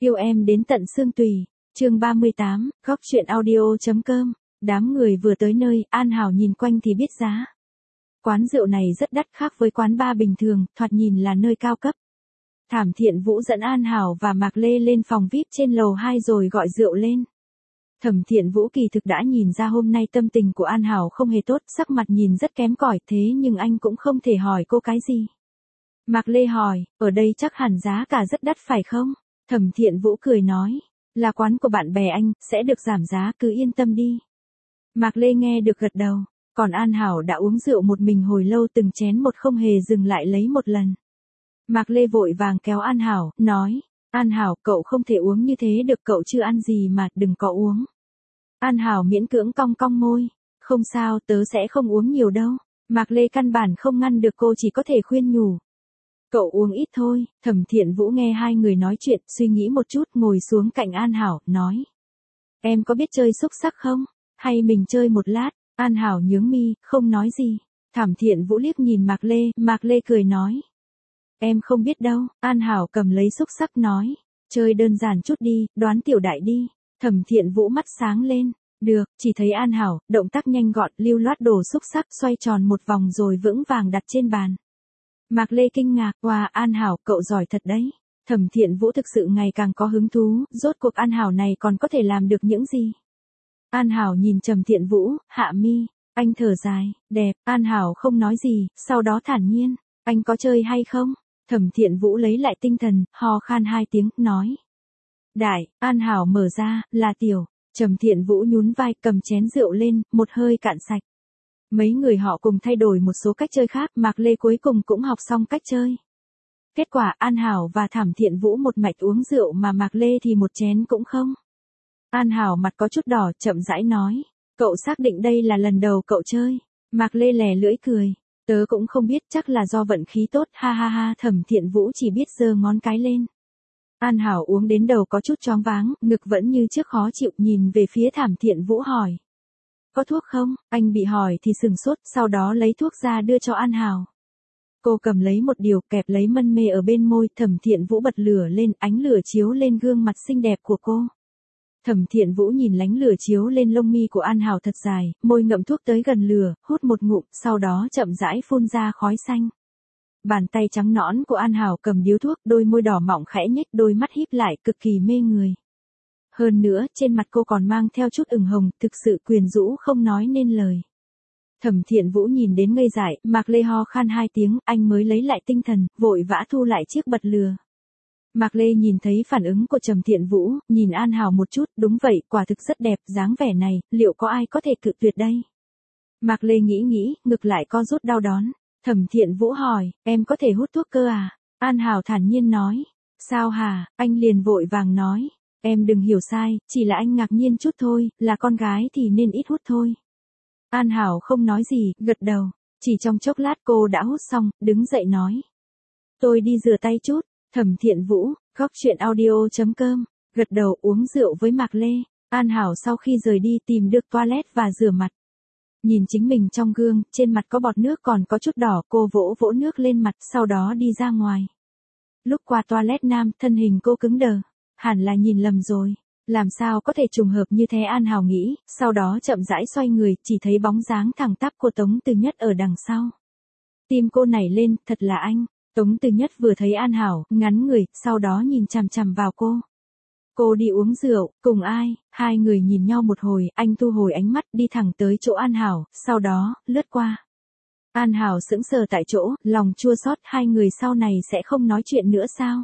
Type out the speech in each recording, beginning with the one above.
Yêu em đến tận xương tùy. Chương 38, góc truyện audio.com. Đám người vừa tới nơi, An Hảo nhìn quanh thì biết giá. Quán rượu này rất đắt, khác với quán bar bình thường, thoạt nhìn là nơi cao cấp. Thẩm Thiện Vũ dẫn An Hảo và Mạc Lê lên phòng VIP trên lầu 2 rồi gọi rượu lên. Thẩm Thiện Vũ kỳ thực đã nhìn ra hôm nay tâm tình của An Hảo không hề tốt, sắc mặt nhìn rất kém cỏi, thế nhưng anh cũng không thể hỏi cô cái gì. Mạc Lê hỏi, ở đây chắc hẳn giá cả rất đắt phải không? Thẩm Thiện Vũ cười nói, là quán của bạn bè anh, sẽ được giảm giá, cứ yên tâm đi. Mạc Lê nghe được gật đầu, còn An Hảo đã uống rượu một mình hồi lâu, từng chén một không hề dừng lại lấy một lần. Mạc Lê vội vàng kéo An Hảo, nói, An Hảo, cậu không thể uống như thế được, cậu chưa ăn gì mà, đừng có uống. An Hảo miễn cưỡng cong cong môi, không sao, tớ sẽ không uống nhiều đâu. Mạc Lê căn bản không ngăn được cô, chỉ có thể khuyên nhủ. Cậu uống ít thôi. Thẩm Thiện Vũ nghe hai người nói chuyện, suy nghĩ một chút, ngồi xuống cạnh An Hảo, nói. Em có biết chơi xúc xắc không? Hay mình chơi một lát? An Hảo nhướng mi, không nói gì. Thẩm Thiện Vũ liếc nhìn Mạc Lê cười nói. Em không biết đâu. An Hảo cầm lấy xúc xắc nói. Chơi đơn giản chút đi, đoán tiểu đại đi. Thẩm Thiện Vũ mắt sáng lên. Được, chỉ thấy An Hảo, động tác nhanh gọn, lưu loát đổ xúc xắc xoay tròn một vòng rồi vững vàng đặt trên bàn. Mạc Lê kinh ngạc, wow, An Hảo, cậu giỏi thật đấy. Thẩm Thiện Vũ thực sự ngày càng có hứng thú, rốt cuộc An Hảo này còn có thể làm được những gì? An Hảo nhìn Trầm Thiện Vũ, hạ mi, anh thở dài, đẹp. An Hảo không nói gì, sau đó thản nhiên, anh có chơi hay không? Thẩm Thiện Vũ lấy lại tinh thần, ho khan hai tiếng, nói. Đại. An Hảo mở ra, là tiểu. Trầm Thiện Vũ nhún vai, cầm chén rượu lên, một hơi cạn sạch. Mấy người họ cùng thay đổi một số cách chơi khác, Mạc Lê cuối cùng cũng học xong cách chơi. Kết quả An Hảo và Thẩm Thiện Vũ một mạch uống rượu mà Mạc Lê thì một chén cũng không. An Hảo mặt có chút đỏ, chậm rãi nói. Cậu xác định đây là lần đầu cậu chơi? Mạc Lê lè lưỡi cười. Tớ cũng không biết, chắc là do vận khí tốt, ha ha ha. Thẩm Thiện Vũ chỉ biết giơ ngón cái lên. An Hảo uống đến đầu có chút choáng váng, ngực vẫn như trước khó chịu, nhìn về phía Thẩm Thiện Vũ hỏi. Có thuốc không? Anh bị hỏi thì sừng sốt, sau đó lấy thuốc ra đưa cho An Hảo. Cô cầm lấy một điều, kẹp lấy mân mê ở bên môi. Thẩm Thiện Vũ bật lửa lên, ánh lửa chiếu lên gương mặt xinh đẹp của cô. Thẩm Thiện Vũ nhìn lánh lửa chiếu lên lông mi của An Hảo thật dài, môi ngậm thuốc tới gần lửa, hút một ngụm, sau đó chậm rãi phun ra khói xanh. Bàn tay trắng nõn của An Hảo cầm điếu thuốc, đôi môi đỏ mọng khẽ nhếch, đôi mắt híp lại, cực kỳ mê người. Hơn nữa, trên mặt cô còn mang theo chút ửng hồng, thực sự quyến rũ không nói nên lời. Thẩm Thiện Vũ nhìn đến ngây dại, Mạc Lê ho khan hai tiếng, anh mới lấy lại tinh thần, vội vã thu lại chiếc bật lửa. Mạc Lê nhìn thấy phản ứng của Trầm Thiện Vũ, nhìn An Hảo một chút, đúng vậy, quả thực rất đẹp, dáng vẻ này, liệu có ai có thể cự tuyệt đây? Mạc Lê nghĩ, ngực lại co rút đau đớn. Thẩm Thiện Vũ hỏi, em có thể hút thuốc cơ à? An Hảo thản nhiên nói, sao hả? Anh liền vội vàng nói, em đừng hiểu sai, chỉ là anh ngạc nhiên chút thôi, là con gái thì nên ít hút thôi. An Hảo không nói gì, gật đầu, chỉ trong chốc lát cô đã hút xong, đứng dậy nói. Tôi đi rửa tay chút. Thẩm Thiện Vũ, góc truyện audio.com, gật đầu uống rượu với Mạc Lê. An Hảo sau khi rời đi tìm được toilet và rửa mặt. Nhìn chính mình trong gương, trên mặt có bọt nước còn có chút đỏ, cô vỗ vỗ nước lên mặt, sau đó đi ra ngoài. Lúc qua toilet nam, thân hình cô cứng đờ. Hẳn là nhìn lầm rồi. Làm sao có thể trùng hợp như thế, An Hảo nghĩ, sau đó chậm rãi xoay người, chỉ thấy bóng dáng thẳng tắp của Tống Từ Nhất ở đằng sau. Tim cô nảy lên, thật là anh. Tống Từ Nhất vừa thấy An Hảo, ngắn người, sau đó nhìn chằm chằm vào cô. Cô đi uống rượu, cùng ai? Hai người nhìn nhau một hồi, anh thu hồi ánh mắt, đi thẳng tới chỗ An Hảo, sau đó, lướt qua. An Hảo sững sờ tại chỗ, lòng chua xót, hai người sau này sẽ không nói chuyện nữa sao?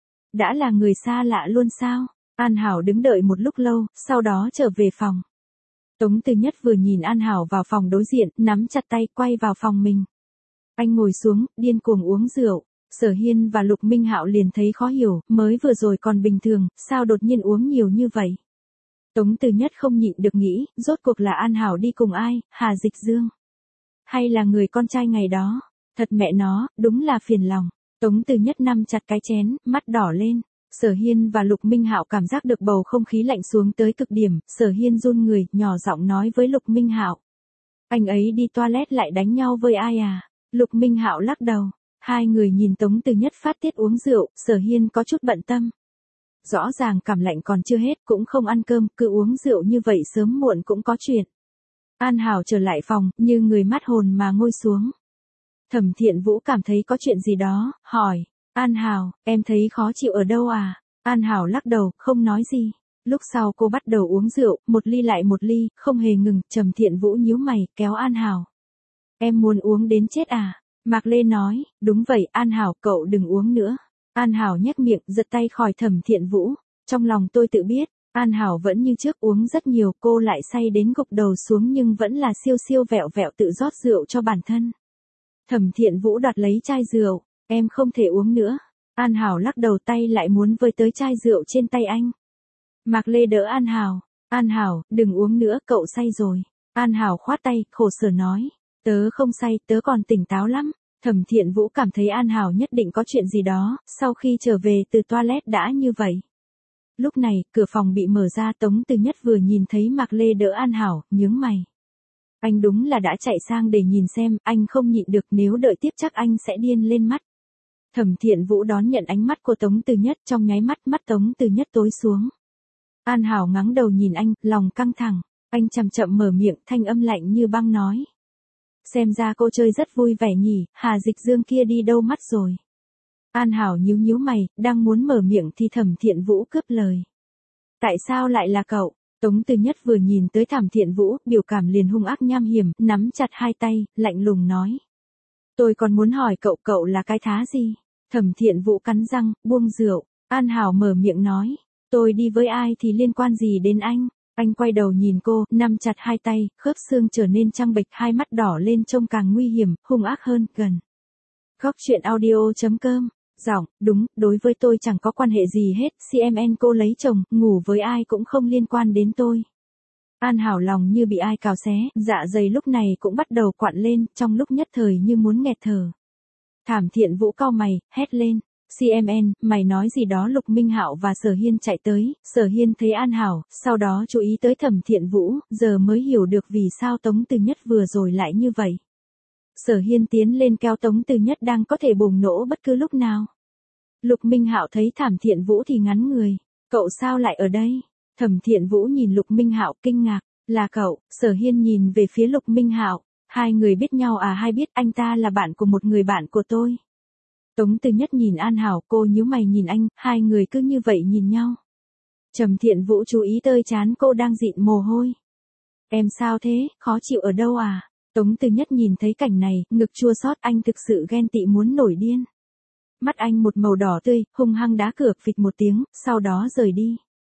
Đã là người xa lạ luôn sao? An Hảo đứng đợi một lúc lâu, sau đó trở về phòng. Tống Từ Nhất vừa nhìn An Hảo vào phòng đối diện, nắm chặt tay, quay vào phòng mình. Anh ngồi xuống, điên cuồng uống rượu. Sở Hiên và Lục Minh Hạo liền thấy khó hiểu, mới vừa rồi còn bình thường, sao đột nhiên uống nhiều như vậy? Tống Từ Nhất không nhịn được nghĩ, rốt cuộc là An Hảo đi cùng ai, Hà Dịch Dương? Hay là người con trai ngày đó? Thật mẹ nó, đúng là phiền lòng. Tống Từ Nhất nắm chặt cái chén, mắt đỏ lên. Sở Hiên và Lục Minh Hạo cảm giác được bầu không khí lạnh xuống tới cực điểm, Sở Hiên run người, nhỏ giọng nói với Lục Minh Hạo. Anh ấy đi toilet lại đánh nhau với ai à? Lục Minh Hạo lắc đầu. Hai người nhìn Tống Từ Nhất phát tiết uống rượu, Sở Hiên có chút bận tâm. rõ ràng cảm lạnh còn chưa hết, cũng không ăn cơm, cứ uống rượu như vậy sớm muộn cũng có chuyện. An Hảo trở lại phòng, như người mất hồn mà ngồi xuống. Thẩm Thiện Vũ cảm thấy có chuyện gì đó, hỏi, An Hảo, em thấy khó chịu ở đâu à? An Hảo lắc đầu, không nói gì. Lúc sau cô bắt đầu uống rượu, một ly lại một ly, không hề ngừng. Trầm Thiện Vũ nhíu mày, kéo An Hảo. Em muốn uống đến chết à? Mạc Lê nói, đúng vậy, An Hảo, cậu đừng uống nữa. An Hảo nhếch miệng, giật tay khỏi Thẩm Thiện Vũ. Trong lòng tôi tự biết, An Hảo vẫn như trước uống rất nhiều, cô lại say đến gục đầu xuống nhưng vẫn là siêu siêu vẹo vẹo tự rót rượu cho bản thân. Thẩm Thiện Vũ đoạt lấy chai rượu, em không thể uống nữa. An Hảo lắc đầu, tay lại muốn với tới chai rượu trên tay anh. Mạc Lê đỡ An Hảo, đừng uống nữa, cậu say rồi. An Hảo khoát tay, khổ sở nói, tớ không say, tớ còn tỉnh táo lắm. Thẩm Thiện Vũ cảm thấy An Hảo nhất định có chuyện gì đó, sau khi trở về từ toilet đã như vậy. Lúc này, cửa phòng bị mở ra, Tống Từ Nhất vừa nhìn thấy Mạc Lê đỡ An Hảo, nhướng mày. Anh đúng là đã chạy sang để nhìn xem, anh không nhịn được, nếu đợi tiếp chắc anh sẽ điên lên mắt. Thẩm Thiện Vũ đón nhận ánh mắt của Tống Từ Nhất, trong nháy mắt, mắt Tống Từ Nhất tối xuống. An Hảo ngẩng đầu nhìn anh, lòng căng thẳng, anh chậm chậm mở miệng, thanh âm lạnh như băng nói. Xem ra cô chơi rất vui vẻ nhỉ, Hà Dịch Dương kia đi đâu mất rồi. An Hảo nhíu nhíu mày, đang muốn mở miệng thì Thẩm Thiện Vũ cướp lời. Tại sao lại là cậu? Tống Từ Nhất vừa nhìn tới Thẩm Thiện Vũ, biểu cảm liền hung ác nham hiểm, nắm chặt hai tay, lạnh lùng nói. Tôi còn muốn hỏi cậu là cái thá gì? Thẩm Thiện Vũ cắn răng, buông rượu. An Hảo mở miệng nói. Tôi đi với ai thì liên quan gì đến anh? Anh quay đầu nhìn cô, nắm chặt hai tay, khớp xương trở nên trắng bệch, hai mắt đỏ lên trông càng nguy hiểm, hung ác hơn, gần. Góc truyện audio.com. Giọng, đúng, đối với tôi chẳng có quan hệ gì hết, CMN cô lấy chồng, ngủ với ai cũng không liên quan đến tôi. An Hảo lòng như bị ai cào xé, dạ dày lúc này cũng bắt đầu quặn lên, trong lúc nhất thời như muốn nghẹt thở. Thẩm Thiện Vũ cau mày, hét lên. CMN, mày nói gì đó? Lục Minh Hạo và Sở Hiên chạy tới, Sở Hiên thấy An Hảo, sau đó chú ý tới Thẩm Thiện Vũ, giờ mới hiểu được vì sao Tống Từ Nhất vừa rồi lại như vậy. Sở Hiên tiến lên kéo Tống Từ Nhất đang có thể bùng nổ bất cứ lúc nào. Lục Minh Hạo thấy Thẩm Thiện Vũ thì ngắn người, cậu sao lại ở đây? Thẩm Thiện Vũ nhìn Lục Minh Hạo kinh ngạc, là cậu? Sở Hiên nhìn về phía Lục Minh Hạo, hai người biết nhau à? Hay biết, anh ta là bạn của một người bạn của tôi. Tống Từ Nhất nhìn An Hảo, cô nhíu mày nhìn anh, hai người cứ như vậy nhìn nhau. Trầm Thiện Vũ chú ý tới trán cô đang dịn mồ hôi. Em sao thế, khó chịu ở đâu à? Tống Từ Nhất nhìn thấy cảnh này, ngực chua xót, anh thực sự ghen tị muốn nổi điên. Mắt anh một màu đỏ tươi, hung hăng đá cửa, phịch một tiếng, sau đó rời đi.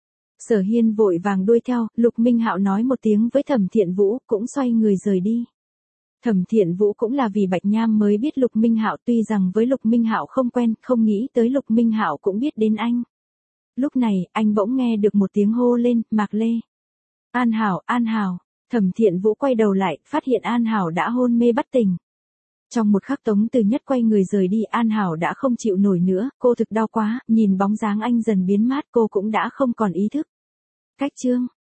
Sở Hiên vội vàng đuôi theo, Lục Minh Hạo nói một tiếng với Thẩm Thiện Vũ, cũng xoay người rời đi. Thẩm Thiện Vũ cũng là vì Bạch Nham mới biết Lục Minh Hạo, tuy rằng với Lục Minh Hạo không quen, không nghĩ tới Lục Minh Hạo cũng biết đến anh. Lúc này, anh bỗng nghe được một tiếng hô lên, Mạc Lê. An Hảo, An Hảo. Thẩm Thiện Vũ quay đầu lại, phát hiện An Hảo đã hôn mê bất tỉnh. Trong một khắc Tống Từ Nhất quay người rời đi, An Hảo đã không chịu nổi nữa, cô thực đau quá, nhìn bóng dáng anh dần biến mất, cô cũng đã không còn ý thức. Cách chương